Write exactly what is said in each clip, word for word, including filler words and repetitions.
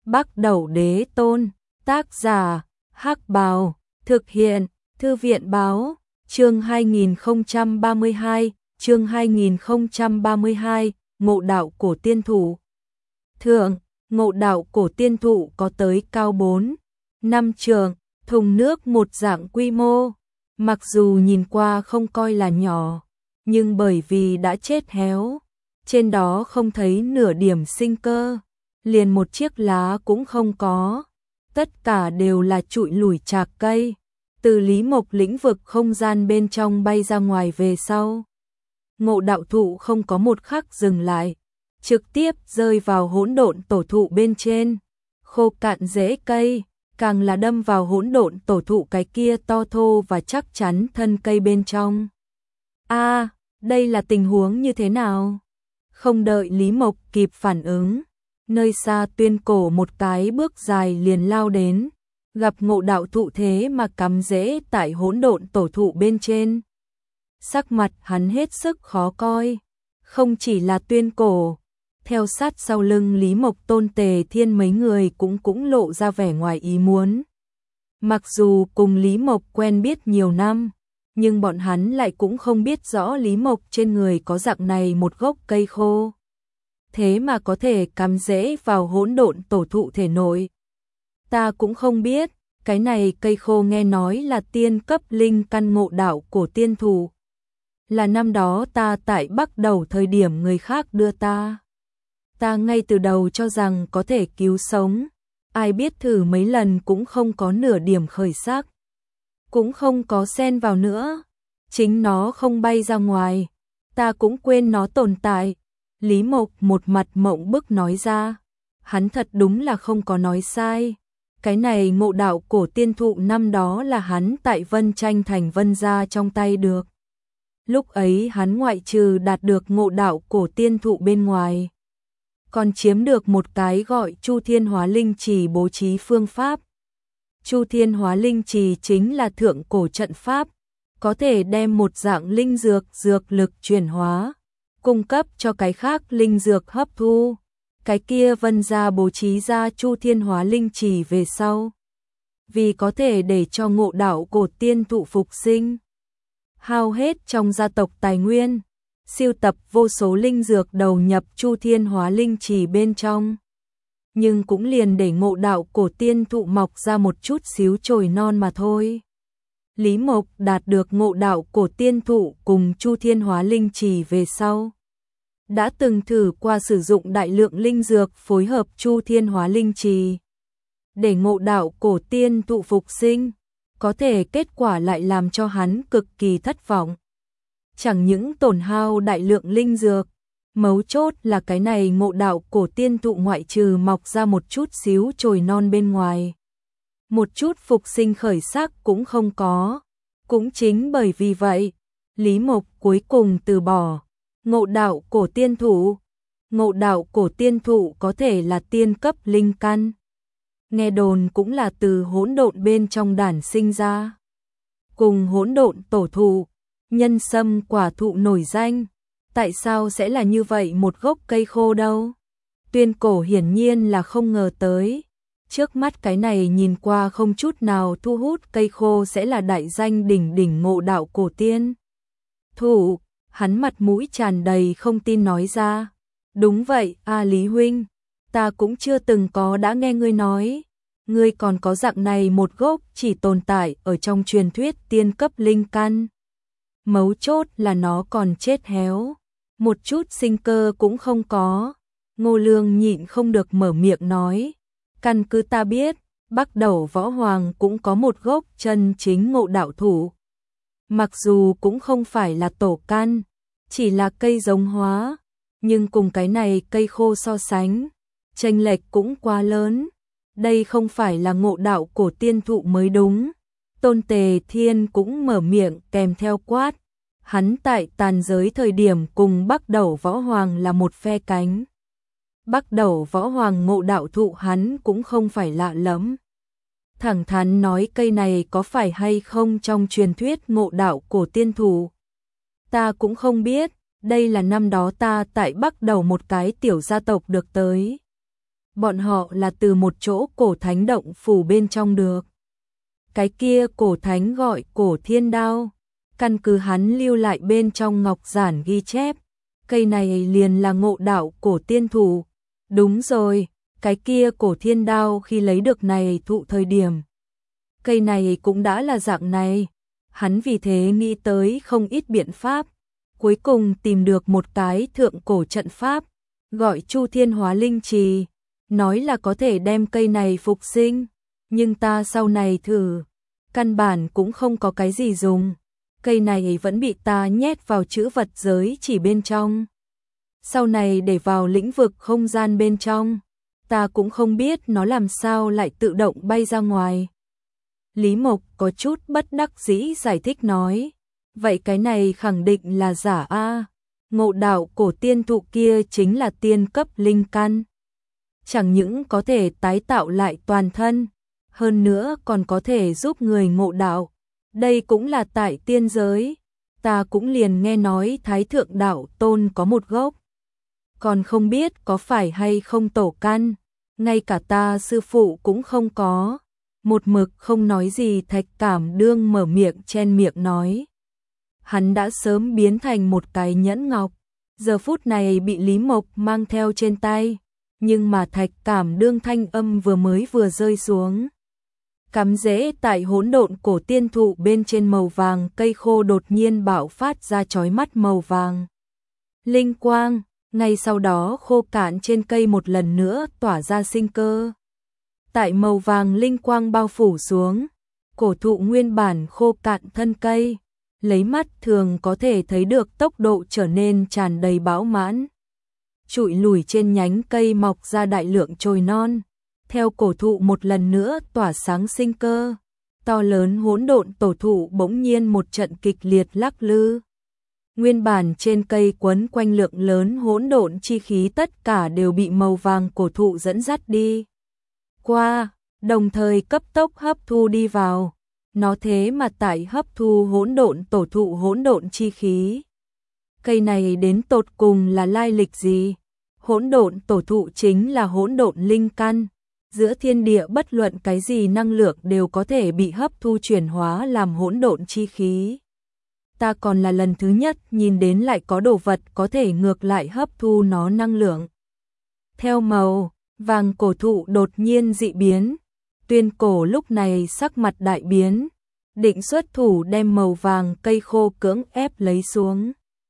Bắc Đẩu Đế Tôn, tác giả, Hắc Bào, thực hiện, Thư viện Báo, chương hai nghìn không trăm ba mươi hai, chương hai nghìn không trăm ba mươi hai, Ngộ Đạo Cổ Tiên Thụ. Thượng, Ngộ Đạo Cổ Tiên Thụ có tới cao bốn, năm trượng, thùng nước một dạng quy mô, mặc dù nhìn qua không coi là nhỏ, nhưng bởi vì đã chết héo, trên đó không thấy nửa điểm sinh cơ, liền một chiếc lá cũng không có, tất cả đều là trụi lủi chạc cây, từ Lý Mộc lĩnh vực không gian bên trong bay ra ngoài về sau. Ngộ Đạo Thụ không có một khắc dừng lại, trực tiếp rơi vào hỗn độn tổ thụ bên trên, khô cạn rễ cây, càng là đâm vào hỗn độn tổ thụ cái kia to thô và chắc chắn thân cây bên trong. A, à, đây là tình huống như thế nào? Không đợi Lý Mộc kịp phản ứng, nơi xa Tuyên Cổ một cái bước dài liền lao đến, gặp Ngộ Đạo Thụ thế mà cắm rễ tại hỗn độn tổ thụ bên trên. Sắc mặt hắn hết sức khó coi, không chỉ là Tuyên Cổ, theo sát sau lưng Lý Mộc Tôn Tề Thiên mấy người cũng cũng lộ ra vẻ ngoài ý muốn. Mặc dù cùng Lý Mộc quen biết nhiều năm, nhưng bọn hắn lại cũng không biết rõ Lý Mộc trên người có dạng này một gốc cây khô. Thế mà có thể cắm rễ vào hỗn độn tổ thụ thể nội. Ta cũng không biết, cái này cây khô nghe nói là tiên cấp linh căn Ngộ Đạo Cổ Tiên Thụ. Là năm đó ta tại Bắc Đẩu thời điểm người khác đưa ta. Ta ngay từ đầu cho rằng có thể cứu sống, ai biết thử mấy lần cũng không có nửa điểm khởi sắc. Cũng không có xen vào nữa, chính nó không bay ra ngoài, ta cũng quên nó tồn tại. Lý Mộc một mặt mộng bức nói ra, hắn thật đúng là không có nói sai. Cái này Ngộ Đạo Cổ Tiên Thụ năm đó là hắn tại Vân Tranh Thành Vân gia trong tay được. Lúc ấy hắn ngoại trừ đạt được Ngộ Đạo Cổ Tiên Thụ bên ngoài, còn chiếm được một cái gọi Chu Thiên Hóa Linh Trì bố trí phương pháp. Chu Thiên Hóa Linh Trì chính là thượng cổ trận pháp, có thể đem một dạng linh dược dược lực chuyển hóa, cung cấp cho cái khác linh dược hấp thu. Cái kia Vân gia bố trí ra Chu Thiên Hóa Linh Trì về sau, vì có thể để cho Ngộ Đạo Cổ Tiên Thụ phục sinh, hao hết trong gia tộc tài nguyên, siêu tập vô số linh dược đầu nhập Chu Thiên Hóa Linh Trì bên trong. Nhưng cũng liền để Ngộ Đạo Cổ Tiên Thụ mọc ra một chút xíu chồi non mà thôi. Lý Mộc đạt được Ngộ Đạo Cổ Tiên Thụ cùng Chu Thiên Hóa Linh Trì về sau, đã từng thử qua sử dụng đại lượng linh dược phối hợp Chu Thiên Hóa Linh Trì để Ngộ Đạo Cổ Tiên Thụ phục sinh, có thể kết quả lại làm cho hắn cực kỳ thất vọng. Chẳng những tổn hao đại lượng linh dược, mấu chốt là cái này Ngộ Đạo Cổ Tiên Thụ ngoại trừ mọc ra một chút xíu chồi non bên ngoài, một chút phục sinh khởi sắc cũng không có. Cũng chính bởi vì vậy, Lý Mộc cuối cùng từ bỏ Ngộ Đạo Cổ Tiên Thụ. Ngộ Đạo Cổ Tiên Thụ có thể là tiên cấp linh căn, nghe đồn cũng là từ hỗn độn bên trong đản sinh ra, cùng hỗn độn tổ thụ, nhân sâm quả thụ nổi danh. Tại sao sẽ là như vậy một gốc cây khô đâu? Tuyên Cổ hiển nhiên là không ngờ tới, trước mắt cái này nhìn qua không chút nào thu hút cây khô sẽ là đại danh đỉnh đỉnh Ngộ Đạo Cổ Tiên Thụ. Hắn mặt mũi tràn đầy không tin nói ra, đúng vậy, a Lý huynh, ta cũng chưa từng có đã nghe ngươi nói, ngươi còn có dạng này một gốc chỉ tồn tại ở trong truyền thuyết tiên cấp linh căn. Mấu chốt là nó còn chết héo, một chút sinh cơ cũng không có. Ngô Lương nhịn không được mở miệng nói, căn cứ ta biết, Bắc Đẩu Võ Hoàng cũng có một gốc chân chính Ngộ Đạo Thụ. Mặc dù cũng không phải là tổ căn, chỉ là cây giống hóa, nhưng cùng cái này cây khô so sánh, chênh lệch cũng quá lớn. Đây không phải là Ngộ Đạo Cổ Tiên Thụ mới đúng. Tôn Tề Thiên cũng mở miệng kèm theo quát. Hắn tại tàn giới thời điểm cùng Bắc Đẩu Võ Hoàng là một phe cánh. Bắc Đẩu Võ Hoàng Ngộ Đạo Thụ hắn cũng không phải lạ lắm. Thẳng thắn nói cây này có phải hay không trong truyền thuyết Ngộ Đạo Cổ Tiên Thụ, ta cũng không biết, đây là năm đó ta tại Bắc Đẩu một cái tiểu gia tộc được tới. bọn họ là từ một chỗ cổ thánh động phủ bên trong được. Cái kia cổ thánh gọi cổ thiên đao, căn cứ hắn lưu lại bên trong ngọc giản ghi chép, cây này liền là ngộ đạo cổ tiên thụ. Đúng rồi, cái kia cổ thiên đao khi lấy được này thụ thời điểm, cây này cũng đã là dạng này. Hắn vì thế nghĩ tới không ít biện pháp, cuối cùng tìm được một cái thượng cổ trận pháp, gọi Chu Thiên Hóa Linh Trì, nói là có thể đem cây này phục sinh, nhưng ta sau này thử, căn bản cũng không có cái gì dùng, cây này vẫn bị ta nhét vào chữ vật giới chỉ bên trong. Sau này để vào lĩnh vực không gian bên trong, ta cũng không biết nó làm sao lại tự động bay ra ngoài. Lý Mộc có chút bất đắc dĩ giải thích nói, vậy cái này khẳng định là giả a, ngộ đạo cổ tiên thụ kia chính là tiên cấp linh căn, chẳng những có thể tái tạo lại toàn thân, hơn nữa còn có thể giúp người ngộ đạo, đây cũng là tại tiên giới, ta cũng liền nghe nói Thái Thượng Đạo Tôn có một gốc, còn không biết có phải hay không tổ căn, ngay cả ta sư phụ cũng không có. Một mực không nói gì Thạch Cảm Đương mở miệng chen miệng nói. Hắn đã sớm biến thành một cái nhẫn ngọc, giờ phút này bị Lý Mộc mang theo trên tay, nhưng mà Thạch Cảm Đương thanh âm vừa mới vừa rơi xuống. Cắm rễ tại hỗn độn cổ tiên thụ bên trên màu vàng cây khô đột nhiên bạo phát ra chói mắt màu vàng. Linh quang, ngay sau đó khô cạn trên cây một lần nữa tỏa ra sinh cơ. Tại màu vàng linh quang bao phủ xuống, cổ thụ nguyên bản khô cạn thân cây, lấy mắt thường có thể thấy được tốc độ trở nên tràn đầy bão mãn. Trụi lùi trên nhánh cây mọc ra đại lượng chồi non, theo cổ thụ một lần nữa tỏa sáng sinh cơ, to lớn hỗn độn tổ thụ bỗng nhiên một trận kịch liệt lắc lư. Nguyên bản trên cây quấn quanh lượng lớn hỗn độn chi khí tất cả đều bị màu vàng cổ thụ dẫn dắt đi qua, đồng thời cấp tốc hấp thu đi vào. Nó thế mà tại hấp thu hỗn độn tổ thụ hỗn độn chi khí. Cây này đến tột cùng là lai lịch gì? Hỗn độn tổ thụ chính là hỗn độn linh căn, giữa thiên địa bất luận cái gì năng lượng đều có thể bị hấp thu chuyển hóa làm hỗn độn chi khí. Ta còn là lần thứ nhất nhìn đến lại có đồ vật có thể ngược lại hấp thu nó năng lượng. Theo màu vàng cổ thụ đột nhiên dị biến, Tuyên Cổ lúc này sắc mặt đại biến, định xuất thủ đem màu vàng cây khô cưỡng ép lấy xuống.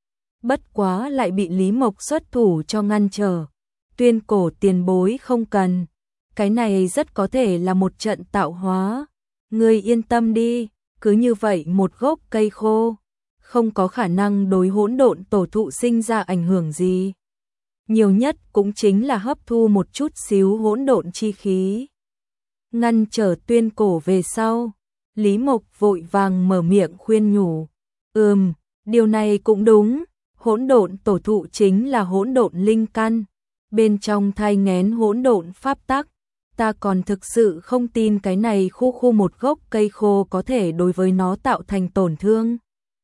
Bất quá lại bị Lý Mộc xuất thủ cho ngăn trở. Tuyên Cổ tiền bối không cần, cái này rất có thể là một trận tạo hóa. Ngươi yên tâm đi, cứ như vậy một gốc cây khô, không có khả năng đối hỗn độn tổ thụ sinh ra ảnh hưởng gì. Nhiều nhất cũng chính là hấp thu một chút xíu hỗn độn chi khí. Ngăn trở Tuyên Cổ về sau, Lý Mộc vội vàng mở miệng khuyên nhủ. Ừm, điều này cũng đúng, hỗn độn tổ thụ chính là hỗn độn linh căn, bên trong thai nghén hỗn độn pháp tắc. Ta còn thực sự không tin cái này khu khu một gốc cây khô có thể đối với nó tạo thành tổn thương.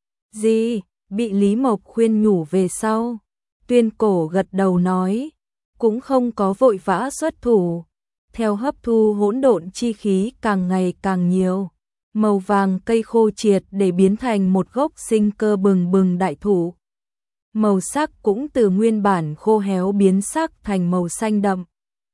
Gì? Bị Lý Mộc khuyên nhủ về sau, Tuyên Cổ gật đầu nói, cũng không có vội vã xuất thủ. Theo hấp thu hỗn độn chi khí càng ngày càng nhiều, màu vàng cây khô triệt để biến thành một gốc sinh cơ bừng bừng đại thụ. Màu sắc cũng từ nguyên bản khô héo biến sắc thành màu xanh đậm.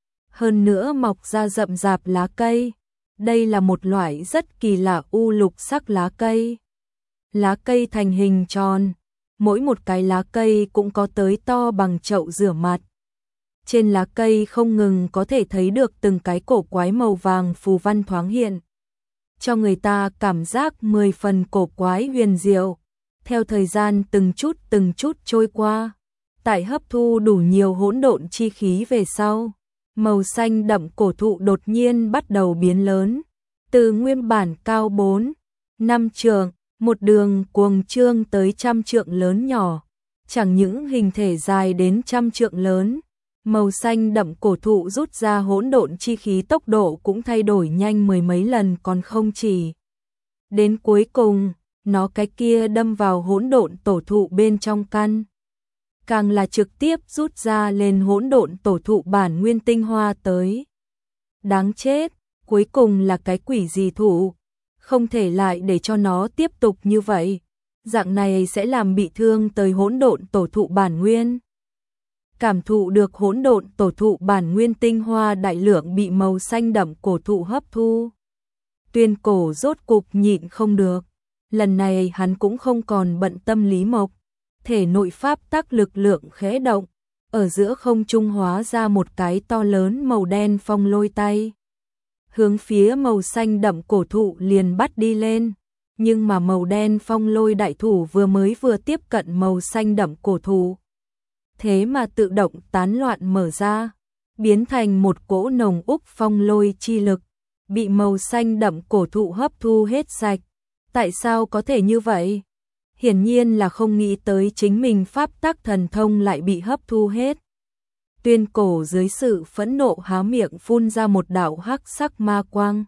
Hơn nữa mọc ra rậm rạp lá cây. Đây là một loại rất kỳ lạ u lục sắc lá cây. Lá cây thành hình tròn, mỗi một cái lá cây cũng có tới to bằng chậu rửa mặt. Trên lá cây không ngừng có thể thấy được từng cái cổ quái màu vàng phù văn thoáng hiện, cho người ta cảm giác mười phần cổ quái huyền diệu. Theo thời gian từng chút từng chút trôi qua, tại hấp thu đủ nhiều hỗn độn chi khí về sau, màu xanh đậm cổ thụ đột nhiên bắt đầu biến lớn, từ nguyên bản cao bốn, năm trượng, một đường cuồng trương tới trăm trượng lớn nhỏ, chẳng những hình thể dài đến trăm trượng lớn, màu xanh đậm cổ thụ rút ra hỗn độn chi khí tốc độ cũng thay đổi nhanh mười mấy lần còn không chỉ. Đến cuối cùng, nó cái kia đâm vào hỗn độn tổ thụ bên trong căn. càng là trực tiếp rút ra lên hỗn độn tổ thụ bản nguyên tinh hoa tới. Đáng chết, cuối cùng là cái quỷ gì thụ, không thể lại để cho nó tiếp tục như vậy, dạng này sẽ làm bị thương tới hỗn độn tổ thụ bản nguyên. Cảm thụ được hỗn độn tổ thụ bản nguyên tinh hoa đại lượng bị màu xanh đậm cổ thụ hấp thu. Tuyên Cổ rốt cục nhịn không được, lần này hắn cũng không còn bận tâm Lý Mộc, thể nội pháp tắc lực lượng khẽ động, ở giữa không trung hóa ra một cái to lớn màu đen phong lôi tay. Hướng phía màu xanh đậm cổ thụ liền bắt đi lên, nhưng mà màu đen phong lôi đại thủ vừa mới vừa tiếp cận màu xanh đậm cổ thụ, thế mà tự động tán loạn mở ra, biến thành một cỗ nồng úc phong lôi chi lực, bị màu xanh đậm cổ thụ hấp thu hết sạch. Tại sao có thể như vậy? Hiển nhiên là không nghĩ tới chính mình pháp tắc thần thông lại bị hấp thu hết. Tuyên Cổ dưới sự phẫn nộ há miệng phun ra một đạo hắc sắc ma quang,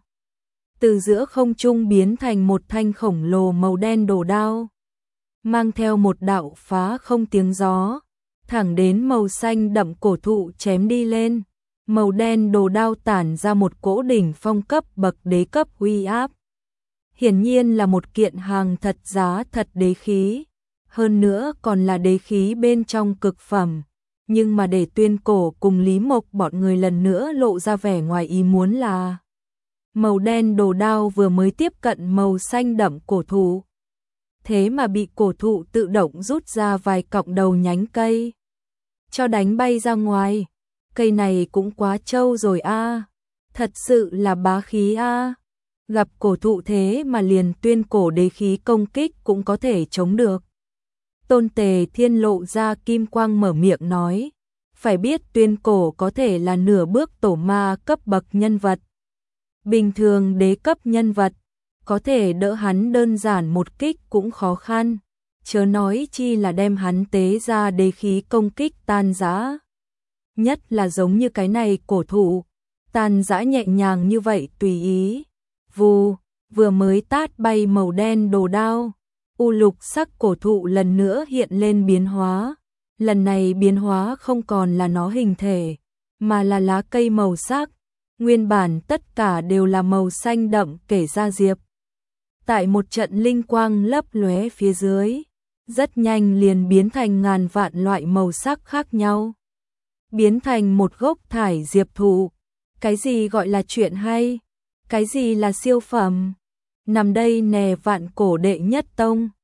từ giữa không trung biến thành một thanh khổng lồ màu đen đồ đao, mang theo một đạo phá không tiếng gió, thẳng đến màu xanh đậm cổ thụ chém đi lên. Màu đen đồ đao tản ra một cỗ đỉnh phong cấp bậc đế cấp uy áp. Hiển nhiên là một kiện hàng thật giá thật đế khí, hơn nữa còn là đế khí bên trong cực phẩm. Nhưng mà để Tuyên Cổ cùng Lý Mộc bọn người lần nữa lộ ra vẻ ngoài ý muốn là màu đen đồ đao vừa mới tiếp cận màu xanh đậm cổ thụ, thế mà bị cổ thụ tự động rút ra vài cọng đầu nhánh cây, cho đánh bay ra ngoài. Cây này cũng quá trâu rồi a, thật sự là bá khí a. Gặp cổ thụ thế mà liền Tuyên Cổ đế khí công kích cũng có thể chống được. Tôn Tề Thiên lộ ra kim quang mở miệng nói, phải biết Tuyên Cổ có thể là nửa bước tổ ma cấp bậc nhân vật. Bình thường đế cấp nhân vật, có thể đỡ hắn đơn giản một kích cũng khó khăn, chớ nói chi là đem hắn tế ra đế khí công kích tan rã. Nhất là giống như cái này cổ thụ, tan rã nhẹ nhàng như vậy tùy ý. Vù, vừa mới tát bay màu đen đồ đao, u lục sắc cổ thụ lần nữa hiện lên biến hóa. Lần này biến hóa không còn là nó hình thể, mà là lá cây màu sắc. Nguyên bản tất cả đều là màu xanh đậm kể ra diệp. Tại một trận linh quang lấp lóe phía dưới, rất nhanh liền biến thành ngàn vạn loại màu sắc khác nhau. Biến thành một gốc thải diệp thụ. Cái gì gọi là chuyện hay? Cái gì là siêu phẩm? Nằm đây nè vạn cổ đệ nhất tông.